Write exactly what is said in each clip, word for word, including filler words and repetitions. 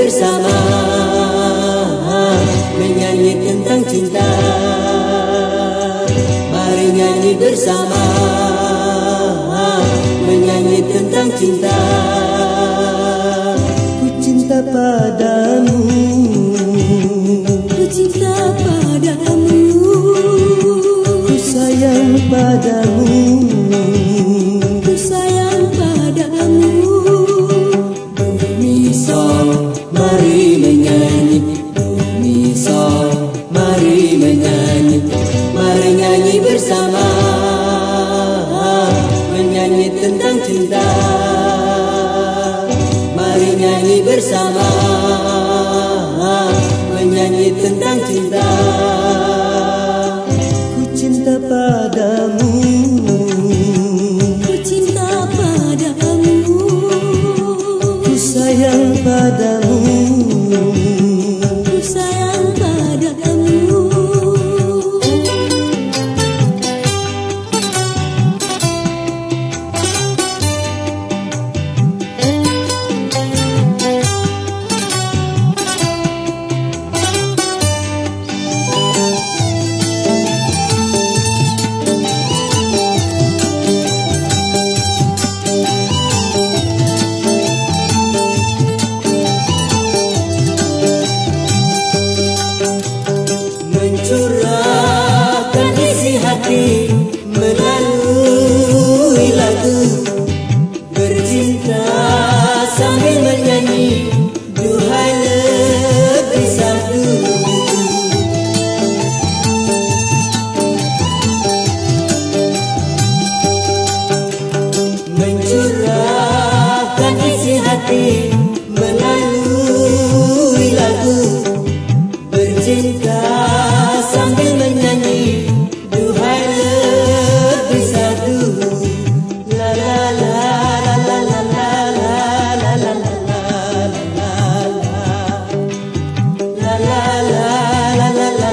bersama, menyanyi tentang cinta. Mari nyanyi bersama, menyanyi tentang cinta. Ku cinta padamu, ku cinta padamu, ku sayang padamu, ku sayang padamu. Mi sol, mari menyanyi. Mi sol, mari menyanyi. Mari nyanyi bersama, menyanyi tentang cinta. Mari nyanyi bersama, menyanyi tentang cinta. Ku cinta padamu, ku cinta padamu, ku sayang padamu, ku sayang padamu. Mencurahkan isi hati melalui lagu, bercinta sambil menyanyi, duhai lebih satu. Mencurahkan isi hati melalui lagu, bercinta sambil menyanyi, duhai lebih satu. La la la la la la la la la la la la la la la la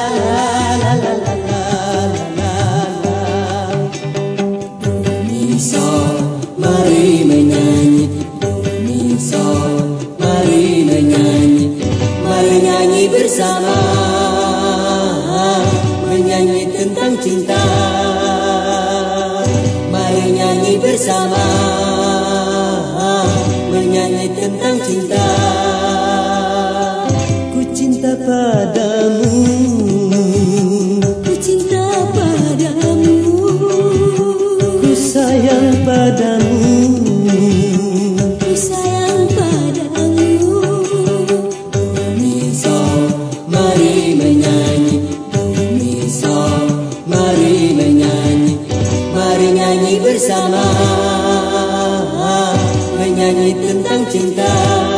la. Mi sol, mari menyanyi. Mi sol, mari menyanyi. Mari nyanyi bersama, menyanyi tentang cinta. Mari nyanyi bersama, menyanyi tentang cinta. Ku cinta padamu, Ku cinta padamu, ku sayang padamu, ku sayang padamu. Mi sol, mari menyanyi. Mi sol, mari menyanyi. Mari nyanyi bersama, menyanyi tentang cinta.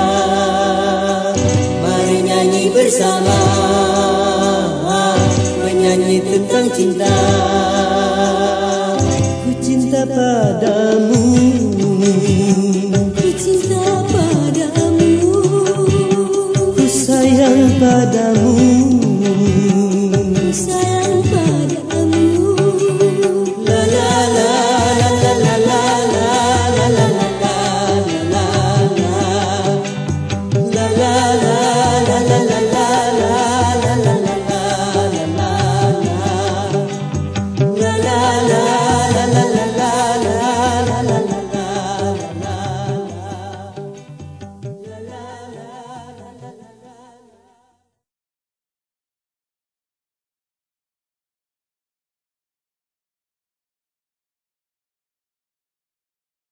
Mari nyanyi bersama, menyanyi tentang cinta. Ku cinta padamu, Ku cinta padamu, ku sayang padamu.